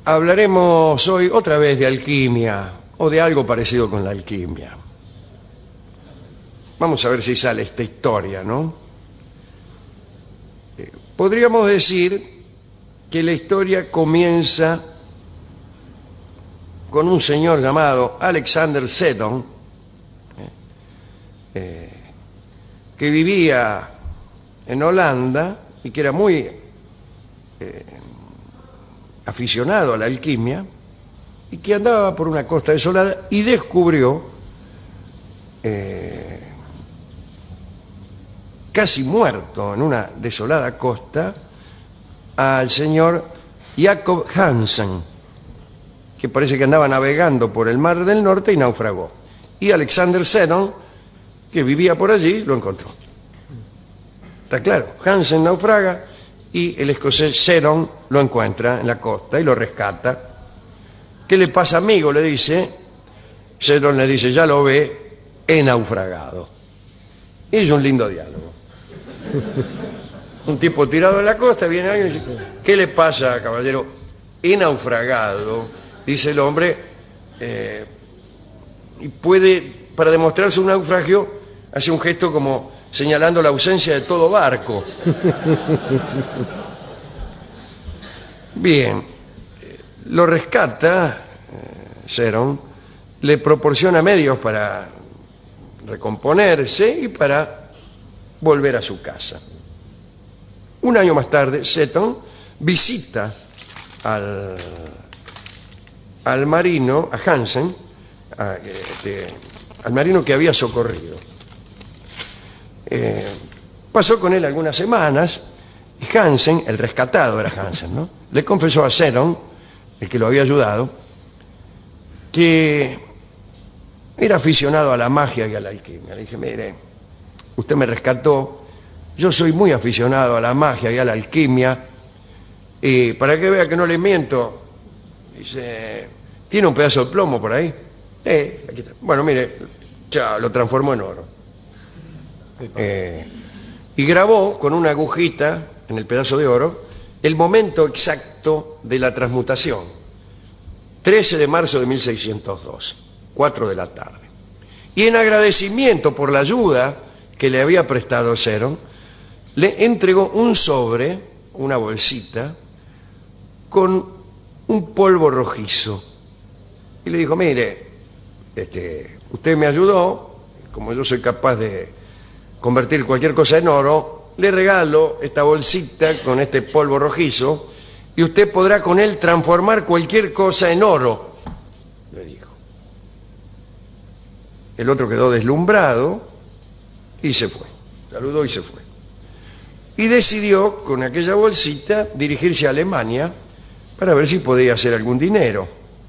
Hablaremos hoy otra vez de alquimia o de algo parecido con la alquimia. Vamos a ver si sale esta historia, ¿no? Podríamos decir que la historia comienza con un señor llamado Alexander Seddon, que vivía en Holanda y que era muy aficionado a la alquimia y que andaba por una costa desolada y descubrió casi muerto en una desolada costa al señor Jacob Hansen, que parece que andaba navegando por el Mar del Norte y naufragó. Y Alexander Seddon, que vivía por allí, lo encontró. Está claro, Hansen naufraga y el escocés Seddon lo encuentra en la costa y lo rescata. ¿Qué le pasa, amigo?, le dice. Seddon le dice: ya lo ve, he naufragado. Y es un lindo diálogo. Un tipo tirado en la costa, viene alguien y dice: ¿qué le pasa, caballero? He naufragado, dice el hombre, y puede, para demostrar su naufragio, hace un gesto como señalando la ausencia de todo barco. Bien, lo rescata Seddon, le proporciona medios para recomponerse y para volver a su casa. Un año más tarde, Seddon visita al marino, a Hansen, al marino que había socorrido. Pasó con él algunas semanas y Hansen, el rescatado era Hansen, ¿no?, le confesó a Seddon, el que lo había ayudado, que era aficionado a la magia y a la alquimia. Le dije: mire, usted me rescató, yo soy muy aficionado a la magia y a la alquimia, y para que vea que no le miento, dice: ¿tiene un pedazo de plomo por ahí? Aquí está. Bueno, mire, ya lo transformó en oro. Y grabó con una agujita en el pedazo de oro el momento exacto de la transmutación: 13 de marzo de 1602, 4 de la tarde. Y en agradecimiento por la ayuda que le había prestado Seddon, le entregó un sobre, una bolsita, con un polvo rojizo. Y le dijo: mire, usted me ayudó, como yo soy capaz de convertir cualquier cosa en oro, le regalo esta bolsita con este polvo rojizo y usted podrá con él transformar cualquier cosa en oro, le dijo. El otro quedó deslumbrado y se fue. Saludó y se fue. Y decidió, con aquella bolsita, dirigirse a Alemania para ver si podía hacer algún dinero.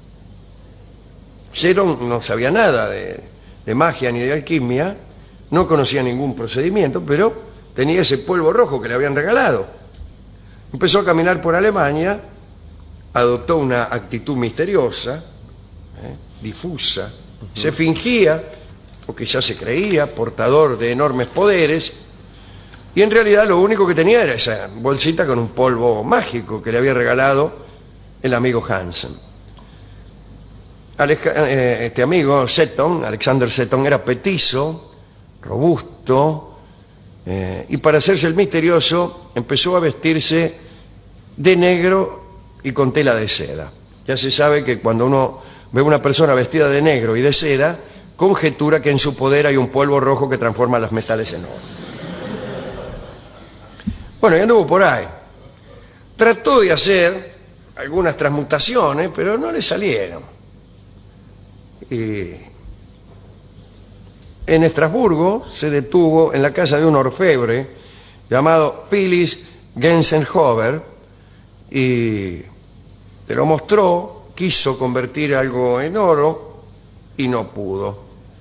Seddon no sabía nada de magia ni de alquimia, no conocía ningún procedimiento, pero tenía ese polvo rojo que le habían regalado. Empezó a caminar por Alemania, adoptó una actitud misteriosa, difusa, se fingía, o quizás se creía, portador de enormes poderes, y en realidad lo único que tenía era esa bolsita con un polvo mágico que le había regalado el amigo Hansen. Este amigo Seddon, Alexander Seddon, era petizo, robusto, y para hacerse el misterioso empezó a vestirse de negro y con tela de seda. Ya se sabe que cuando uno ve a una persona vestida de negro y de seda, conjetura que en su poder hay un polvo rojo que transforma los metales en oro. Bueno, y anduvo por ahí. Trató de hacer algunas transmutaciones, pero no le salieron. En Estrasburgo se detuvo en la casa de un orfebre llamado Philips Gensenhofer y te lo mostró, quiso convertir algo en oro y no pudo.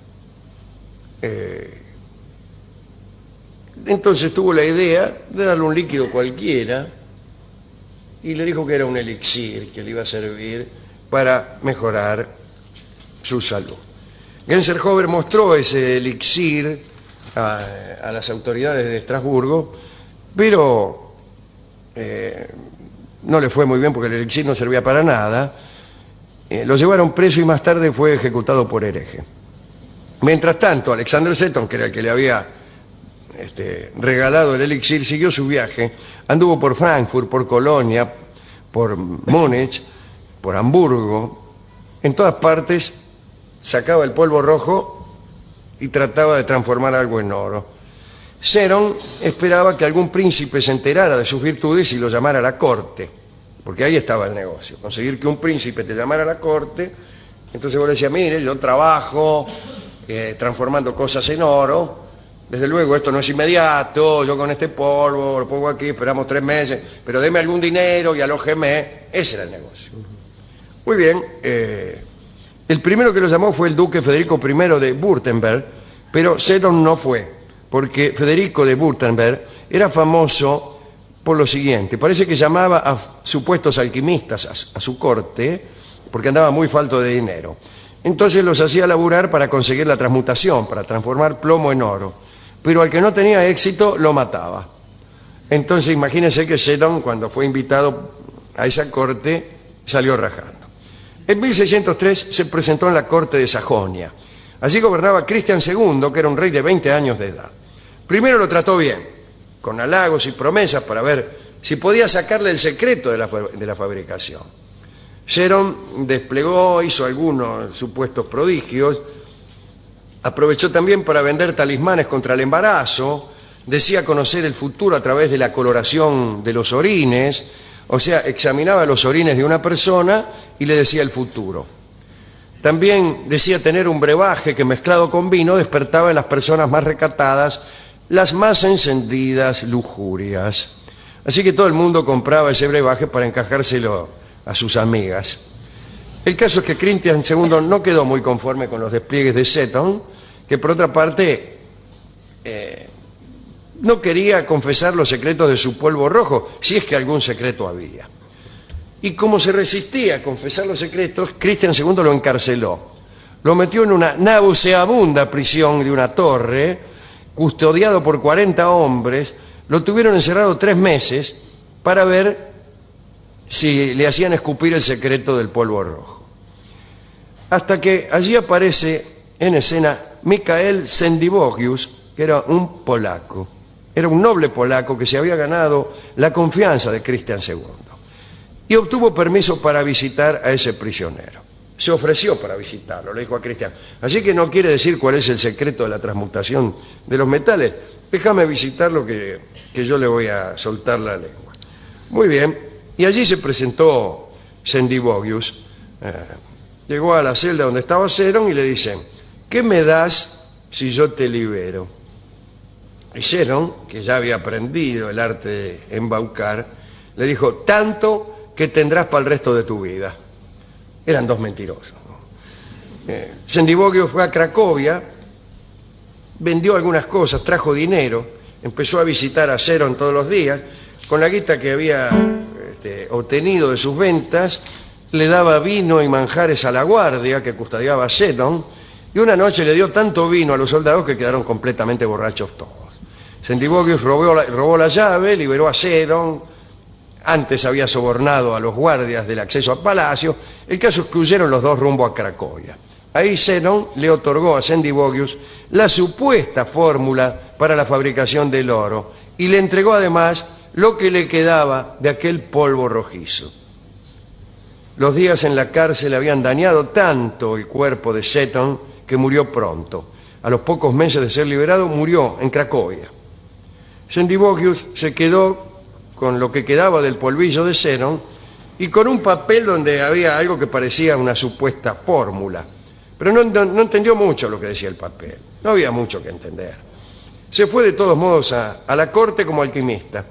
Entonces tuvo la idea de darle un líquido cualquiera y le dijo que era un elixir que le iba a servir para mejorar su salud. Gensenhofer mostró ese elixir a las autoridades de Estrasburgo, pero no le fue muy bien porque el elixir no servía para nada. Lo llevaron preso y más tarde fue ejecutado por hereje. Mientras tanto, Alexander Seton, que era el que le había regalado el elixir, siguió su viaje. Anduvo por Frankfurt, por Colonia, por Múnich, por Hamburgo. En todas partes sacaba el polvo rojo y trataba de transformar algo en oro. Seton esperaba que algún príncipe se enterara de sus virtudes y lo llamara a la corte, porque ahí estaba el negocio, conseguir que un príncipe te llamara a la corte. Entonces vos le decías, mire, yo trabajo transformando cosas en oro, desde luego esto no es inmediato, yo con este polvo lo pongo aquí, esperamos 3 meses, pero deme algún dinero y alójeme. Ese era el negocio. Muy bien, el primero que lo llamó fue el duque Federico I de Württemberg, pero Seton no fue, porque Federico de Württemberg era famoso por lo siguiente: parece que llamaba a supuestos alquimistas a su corte porque andaba muy falto de dinero. Entonces los hacía laburar para conseguir la transmutación, para transformar plomo en oro, pero al que no tenía éxito lo mataba. Entonces imagínense que Seton, cuando fue invitado a esa corte, salió rajando. En 1603 se presentó en la corte de Sajonia. Allí gobernaba Cristian II, que era un rey de 20 años de edad. Primero lo trató bien, con halagos y promesas para ver si podía sacarle el secreto de la fabricación. Seton desplegó, hizo algunos supuestos prodigios, aprovechó también para vender talismanes contra el embarazo, decía conocer el futuro a través de la coloración de los orines, o sea, examinaba los orines de una persona y le decía el futuro. También decía tener un brebaje que mezclado con vino despertaba en las personas más recatadas las más encendidas lujurias. Así que todo el mundo compraba ese brebaje para encajárselo a sus amigas. El caso es que Cristian II no quedó muy conforme con los despliegues de Seton, que por otra parte no quería confesar los secretos de su polvo rojo, si es que algún secreto había. Y como se resistía a confesar los secretos, Cristian II lo encarceló. Lo metió en una nauseabunda prisión de una torre, custodiado por 40 hombres. Lo tuvieron encerrado 3 meses para ver si le hacían escupir el secreto del polvo rojo. Hasta que allí aparece en escena Mikael Sendivogius, que era un polaco. Era un noble polaco que se había ganado la confianza de Cristian II. Y obtuvo permiso para visitar a ese prisionero. Se ofreció para visitarlo, le dijo a Cristian: así que no quiere decir cuál es el secreto de la transmutación de los metales, déjame visitarlo que yo le voy a soltar la lengua. Muy bien, y allí se presentó Sendivogius, llegó a la celda donde estaba Seton y le dice: ¿qué me das si yo te libero? Y Seton, que ya había aprendido el arte de embaucar, le dijo: tanto que tendrás para el resto de tu vida. Eran 2 mentirosos, ¿no? Sendivogius fue a Cracovia, vendió algunas cosas, trajo dinero, empezó a visitar a Seton todos los días. Con la guita que había obtenido de sus ventas, le daba vino y manjares a la guardia que custodiaba a Seton, y una noche le dio tanto vino a los soldados que quedaron completamente borrachos todos. Sendivogius robó la llave, liberó a Seton. Antes había sobornado a los guardias del acceso al palacio. El caso es que huyeron los 2 rumbo a Cracovia. Ahí Seton le otorgó a Sendivogius la supuesta fórmula para la fabricación del oro y le entregó además lo que le quedaba de aquel polvo rojizo. Los días en la cárcel habían dañado tanto el cuerpo de Seton que murió pronto. A los pocos meses de ser liberado, murió en Cracovia. Sendivogius se quedó con lo que quedaba del polvillo de Seton y con un papel donde había algo que parecía una supuesta fórmula. Pero no entendió mucho lo que decía el papel. No había mucho que entender. Se fue de todos modos a la corte como alquimista.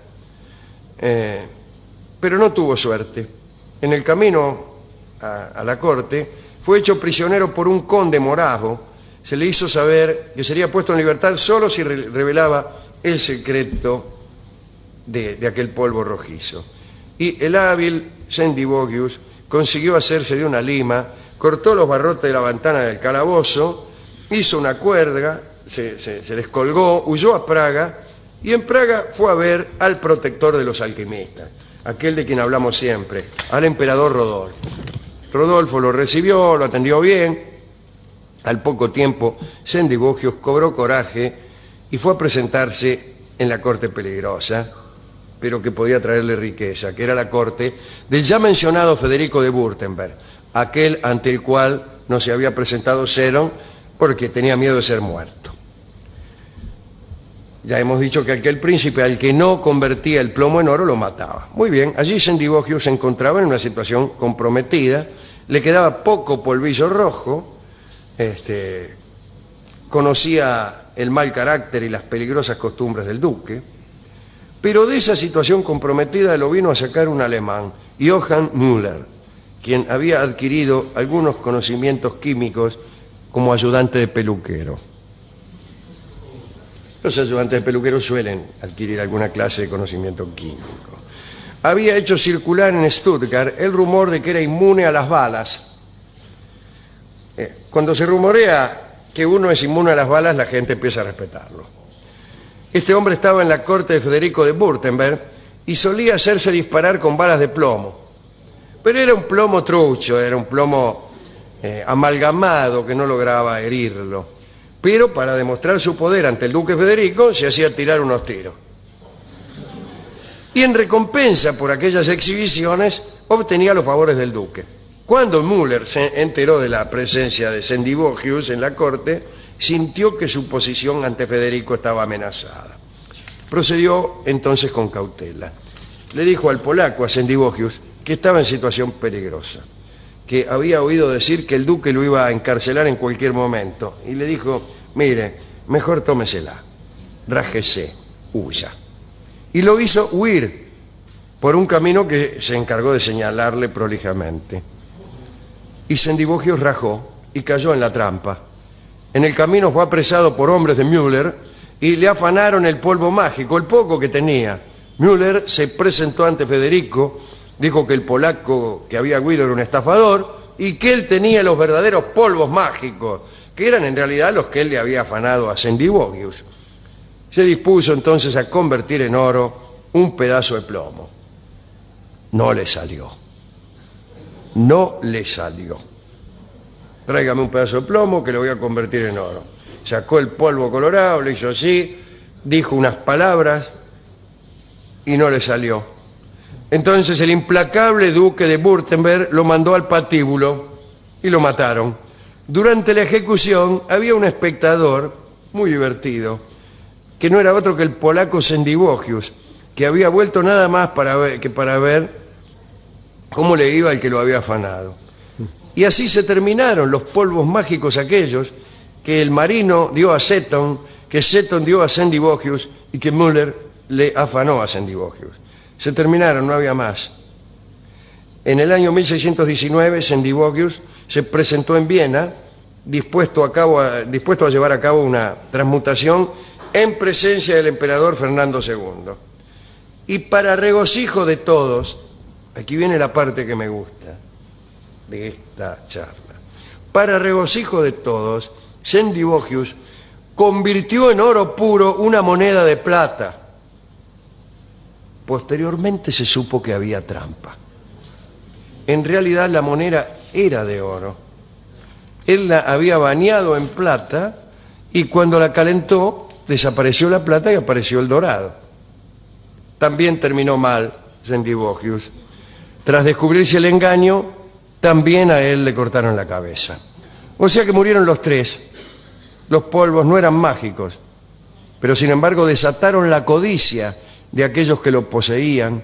Pero no tuvo suerte. En el camino a la corte fue hecho prisionero por un conde moravo. Se le hizo saber que sería puesto en libertad solo si revelaba el secreto de aquel polvo rojizo. Y el hábil Sendivogius consiguió hacerse de una lima, cortó los barrotes de la ventana del calabozo, hizo una cuerda, se descolgó, huyó a Praga, y en Praga fue a ver al protector de los alquimistas. aquel de quien hablamos siempre, al emperador Rodolfo. Rodolfo lo recibió, lo atendió bien. Al poco tiempo, Sendivogius cobró coraje y fue a presentarse en la corte peligrosa, pero que podía traerle riqueza, que era la corte del ya mencionado Federico de Württemberg, aquel ante el cual no se había presentado Zenon porque tenía miedo de ser muerto. Ya hemos dicho que aquel príncipe al que no convertía el plomo en oro lo mataba. Muy bien, allí Sendivogius se encontraba en una situación comprometida, le quedaba poco polvillo rojo, conocía el mal carácter y las peligrosas costumbres del duque, pero de esa situación comprometida lo vino a sacar un alemán, Johann Müller, quien había adquirido algunos conocimientos químicos como ayudante de peluquero. Los ayudantes de peluquero suelen adquirir alguna clase de conocimiento químico. Había hecho circular en Stuttgart el rumor de que era inmune a las balas. Cuando se rumorea que uno es inmune a las balas, la gente empieza a respetarlo. Este hombre estaba en la corte de Federico de Württemberg y solía hacerse disparar con balas de plomo. Pero era un plomo trucho, era un plomo amalgamado que no lograba herirlo. Pero para demostrar su poder ante el duque Federico se hacía tirar unos tiros. Y en recompensa por aquellas exhibiciones obtenía los favores del duque. Cuando Müller se enteró de la presencia de Sendivogius en la corte, sintió que su posición ante Federico estaba amenazada. Procedió entonces con cautela. Le dijo al polaco, a Sendivogius, que estaba en situación peligrosa, que había oído decir que el duque lo iba a encarcelar en cualquier momento, y le dijo: mire, mejor tómesela, rájese, huya. Y lo hizo huir por un camino que se encargó de señalarle prolijamente. Y Sendivogius rajó y cayó en la trampa. En el camino fue apresado por hombres de Müller y le afanaron el polvo mágico, el poco que tenía. Müller se presentó ante Federico, dijo que el polaco que había huido era un estafador y que él tenía los verdaderos polvos mágicos, que eran en realidad los que él le había afanado a Sendivogius. Se dispuso entonces a convertir en oro un pedazo de plomo. No le salió. No le salió. Tráigame un pedazo de plomo que lo voy a convertir en oro. Sacó el polvo colorado, lo hizo así, dijo unas palabras y no le salió. Entonces el implacable duque de Württemberg lo mandó al patíbulo y lo mataron. Durante la ejecución había un espectador muy divertido, que no era otro que el polaco Sendivogius, que había vuelto nada más para ver cómo le iba al que lo había afanado. Y así se terminaron los polvos mágicos aquellos que el marino dio a Zeton, que Zeton dio a Sendivogius y que Müller le afanó a Sendivogius. Se terminaron, no había más. En el año 1619, Sendivogius se presentó en Viena, dispuesto a llevar a cabo una transmutación en presencia del emperador Fernando II. Y para regocijo de todos, aquí viene la parte que me gusta de esta charla, para regocijo de todos, Sendivogius convirtió en oro puro una moneda de plata. Posteriormente se supo que había trampa. En realidad la moneda era de oro. Él la había bañado en plata y cuando la calentó desapareció la plata y apareció el dorado. También terminó mal Sendivogius. Tras descubrirse el engaño, también a él le cortaron la cabeza. O sea que murieron los tres. Los polvos no eran mágicos, pero sin embargo desataron la codicia de aquellos que lo poseían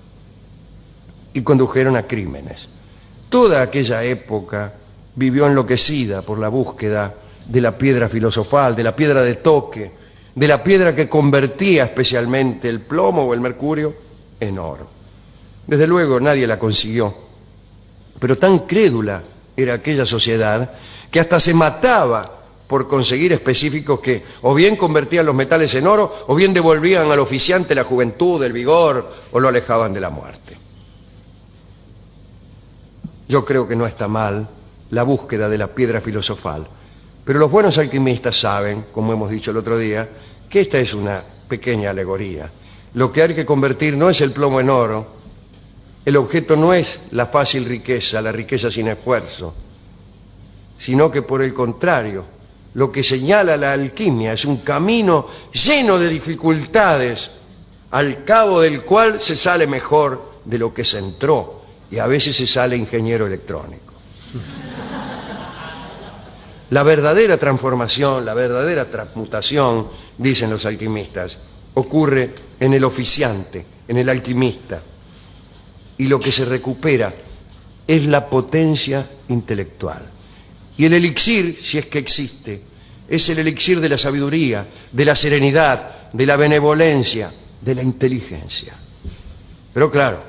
y condujeron a crímenes. Toda aquella época vivió enloquecida por la búsqueda de la piedra filosofal, de la piedra de toque, de la piedra que convertía especialmente el plomo o el mercurio en oro. Desde luego nadie la consiguió, pero tan crédula era aquella sociedad que hasta se mataba por conseguir específicos que o bien convertían los metales en oro o bien devolvían al oficiante la juventud, el vigor o lo alejaban de la muerte. Yo creo que no está mal la búsqueda de la piedra filosofal, pero los buenos alquimistas saben, como hemos dicho el otro día, que esta es una pequeña alegoría. Lo que hay que convertir no es el plomo en oro, el objeto no es la fácil riqueza, la riqueza sin esfuerzo, sino que por el contrario, lo que señala la alquimia es un camino lleno de dificultades, al cabo del cual se sale mejor de lo que se entró, y a veces se sale ingeniero electrónico. La verdadera transformación, la verdadera transmutación, dicen los alquimistas, ocurre en el oficiante, en el alquimista, y lo que se recupera es la potencia intelectual. Y el elixir, si es que existe, es el elixir de la sabiduría, de la serenidad, de la benevolencia, de la inteligencia. Pero claro,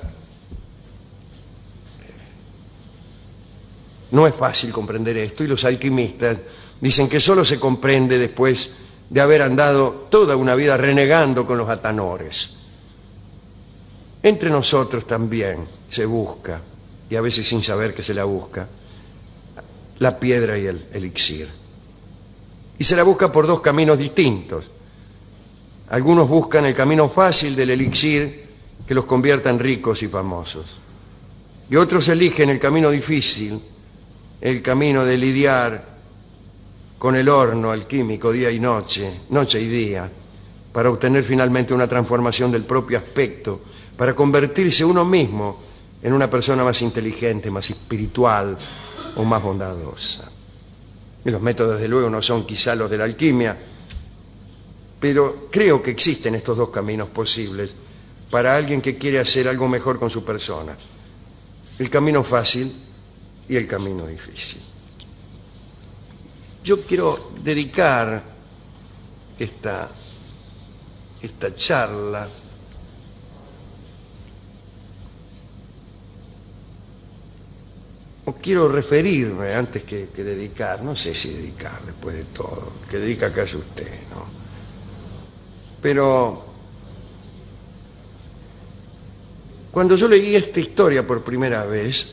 no es fácil comprender esto, y los alquimistas dicen que solo se comprende después de haber andado toda una vida renegando con los atanores. Entre nosotros también se busca, y a veces sin saber que se la busca, la piedra y el elixir. Y se la busca por dos caminos distintos. Algunos buscan el camino fácil del elixir que los convierta en ricos y famosos. Y otros eligen el camino difícil, el camino de lidiar con el horno alquímico día y noche, noche y día, para obtener finalmente una transformación del propio aspecto, para convertirse uno mismo en una persona más inteligente, más espiritual o más bondadosa. Y los métodos, desde luego, no son quizá los de la alquimia, pero creo que existen estos dos caminos posibles para alguien que quiere hacer algo mejor con su persona: el camino fácil y el camino difícil. Yo quiero dedicar esta charla o quiero referirme, antes que dedicar, no sé si dedicar después de todo, que dedica acá es usted, ¿no? Pero cuando yo leí esta historia por primera vez,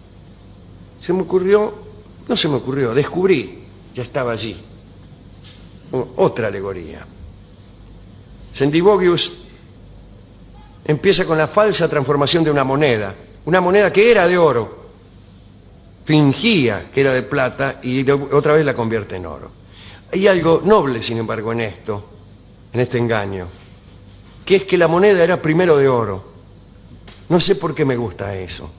descubrí, ya estaba allí, otra alegoría. Sendivogius empieza con la falsa transformación de una moneda que era de oro, fingía que era de plata y otra vez la convierte en oro. Hay algo noble, sin embargo, en este engaño, que es que la moneda era primero de oro. No sé por qué me gusta eso.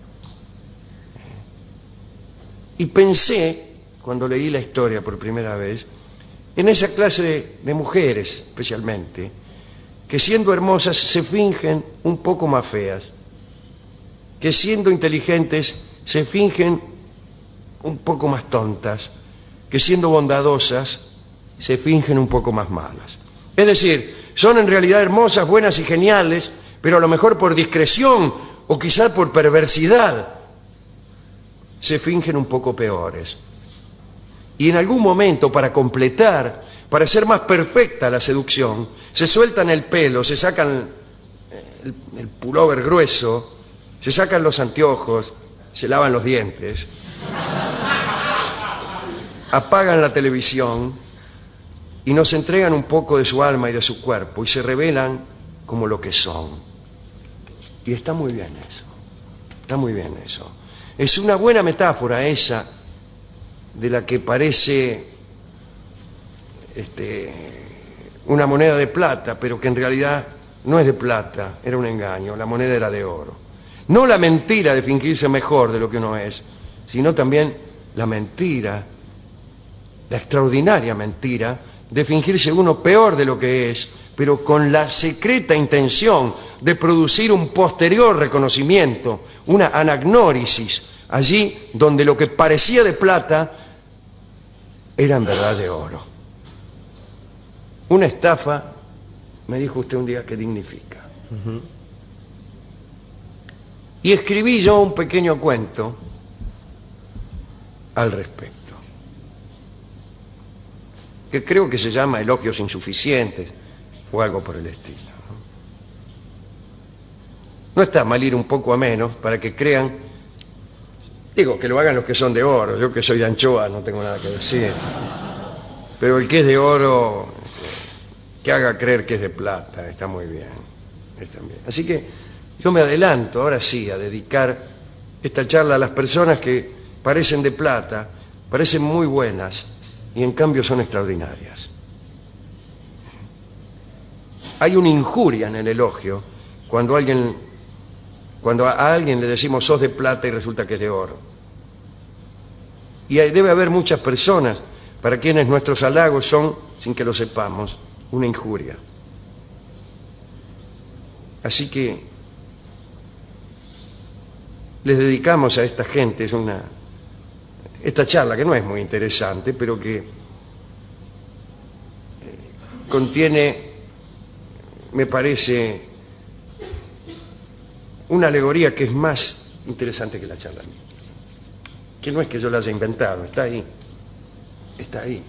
Y pensé, cuando leí la historia por primera vez, en esa clase de mujeres, especialmente, que siendo hermosas se fingen un poco más feas, que siendo inteligentes se fingen un poco más tontas, que siendo bondadosas se fingen un poco más malas. Es decir, son en realidad hermosas, buenas y geniales, pero a lo mejor por discreción o quizá por perversidad se fingen un poco peores. Y en algún momento, para completar, para ser más perfecta la seducción, se sueltan el pelo, se sacan el pullover grueso, se sacan los anteojos, se lavan los dientes, apagan la televisión y nos entregan un poco de su alma y de su cuerpo y se revelan como lo que son. Y está muy bien eso, está muy bien eso. Es una buena metáfora esa de la que parece una moneda de plata, pero que en realidad no es de plata, era un engaño, la moneda era de oro. No la mentira de fingirse mejor de lo que uno es, sino también la mentira, la extraordinaria mentira de fingirse uno peor de lo que es, pero con la secreta intención de producir un posterior reconocimiento, una anagnórisis, allí donde lo que parecía de plata era en verdad de oro. Una estafa, me dijo usted un día, que dignifica. Y escribí yo un pequeño cuento al respecto, que creo que se llama Elogios Insuficientes o algo por el estilo. No está mal ir un poco a menos para que crean, digo, que lo hagan los que son de oro. Yo, que soy de anchoa, no tengo nada que decir, pero el que es de oro, que haga creer que es de plata, está muy bien, está bien. Así que Yo me adelanto, ahora sí, a dedicar esta charla a las personas que parecen de plata, parecen muy buenas y en cambio son extraordinarias. Hay una injuria en el elogio cuando a alguien le decimos sos de plata y resulta que es de oro. Y debe haber muchas personas para quienes nuestros halagos son, sin que lo sepamos, una injuria. Así que les dedicamos a esta gente esta charla, que no es muy interesante, pero que contiene, me parece, una alegoría que es más interesante que la charla misma. Que no es que yo la haya inventado, está ahí. Está ahí.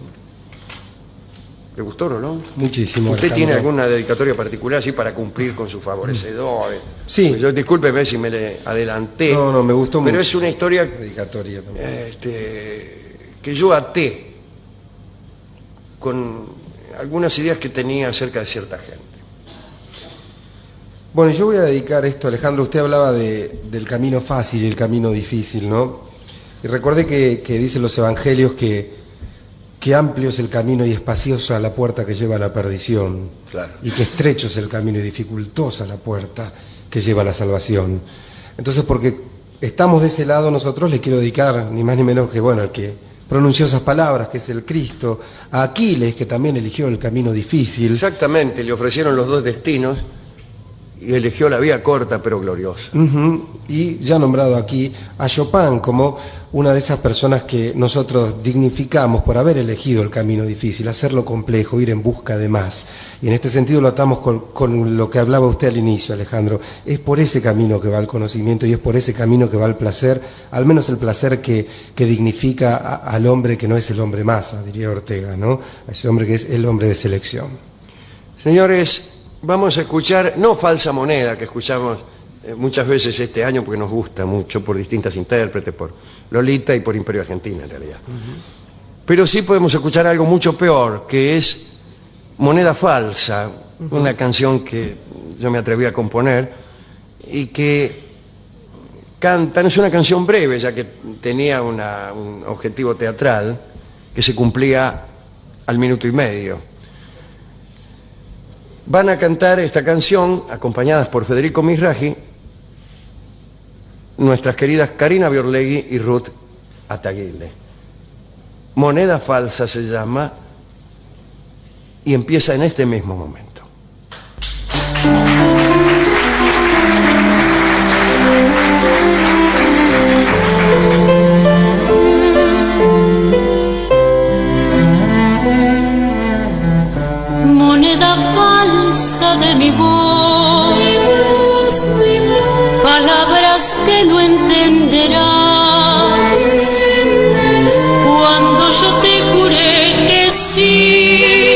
¿Le gustó, Rolón? Muchísimo. ¿Usted tiene alguna dedicatoria particular así para cumplir con sus favorecedores? Sí. Pues yo, discúlpeme si me le adelanté. No, me gustó mucho. Pero es una historia dedicatoria también. Que yo até con algunas ideas que tenía acerca de cierta gente. Bueno, yo voy a dedicar esto, Alejandro. Usted hablaba del camino fácil y el camino difícil, ¿no? Y recuerde que dicen los evangelios que amplio es el camino y espaciosa la puerta que lleva a la perdición. Claro. Y que estrecho es el camino y dificultosa la puerta que lleva a la salvación. Entonces, porque estamos de ese lado, nosotros le quiero dedicar ni más ni menos que, bueno, al que pronunció esas palabras, que es el Cristo, a Aquiles, que también eligió el camino difícil. Exactamente, le ofrecieron los dos destinos y eligió la vía corta pero gloriosa. Y ya nombrado aquí a Chopin como una de esas personas que nosotros dignificamos por haber elegido el camino difícil, hacerlo complejo, ir en busca de más. Y en este sentido lo atamos con lo que hablaba usted al inicio, Alejandro. Es por ese camino que va el conocimiento y es por ese camino que va el placer, al menos el placer que dignifica al hombre que no es el hombre masa, diría Ortega, ¿no? A ese hombre que es el hombre de selección. Señores, vamos a escuchar, no Falsa Moneda, que escuchamos muchas veces este año porque nos gusta mucho por distintas intérpretes, por Lolita y por Imperio Argentina en realidad. Pero sí podemos escuchar algo mucho peor, que es Moneda Falsa, una canción que yo me atreví a componer y que cantan, es una canción breve ya que tenía un objetivo teatral que se cumplía al minuto y medio. Van a cantar esta canción, acompañadas por Federico Misraji, nuestras queridas Karina Biorlegui y Ruth Ataguile. Moneda Falsa se llama y empieza en este mismo momento. De mi voz, palabras que no entenderás cuando yo te juré que sí.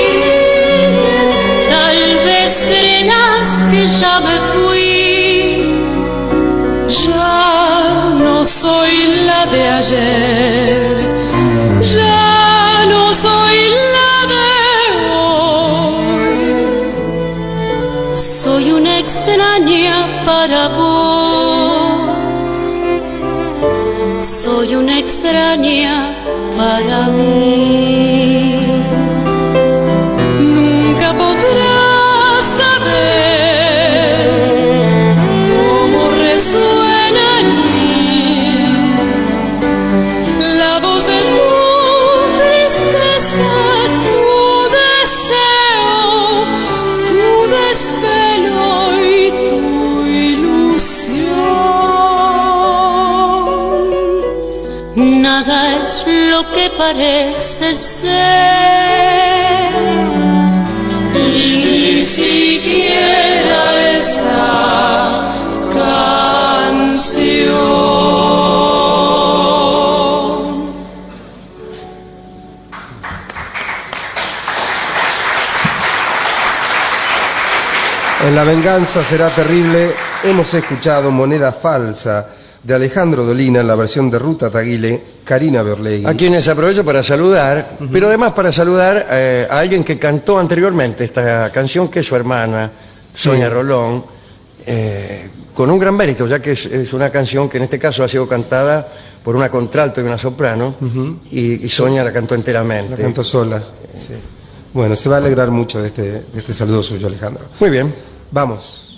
Tal vez creerás que ya me fui, ya no soy la de ayer, ya no soy la de hoy. Soy una extraña para vos, soy una extraña para mí. Nunca podrás saber cómo resuena en mí la voz de tu tristeza, tu deseo, tu desvelo y tu ilusión. Nada es lo que parece ser, y ni siquiera esta canción. En La venganza será terrible hemos escuchado Moneda Falsa de Alejandro Dolina en la versión de Ruth Ataguile, Karina Biorlegui. A quienes aprovecho para saludar, pero además para saludar a alguien que cantó anteriormente esta canción, que es su hermana, Sonia Rolón, con un gran mérito, ya que es una canción que en este caso ha sido cantada por una contralto y una soprano, y Sonia la cantó enteramente. La cantó sola. Sí. Bueno, se va a alegrar mucho de este saludo suyo, Alejandro. Muy bien. Vamos.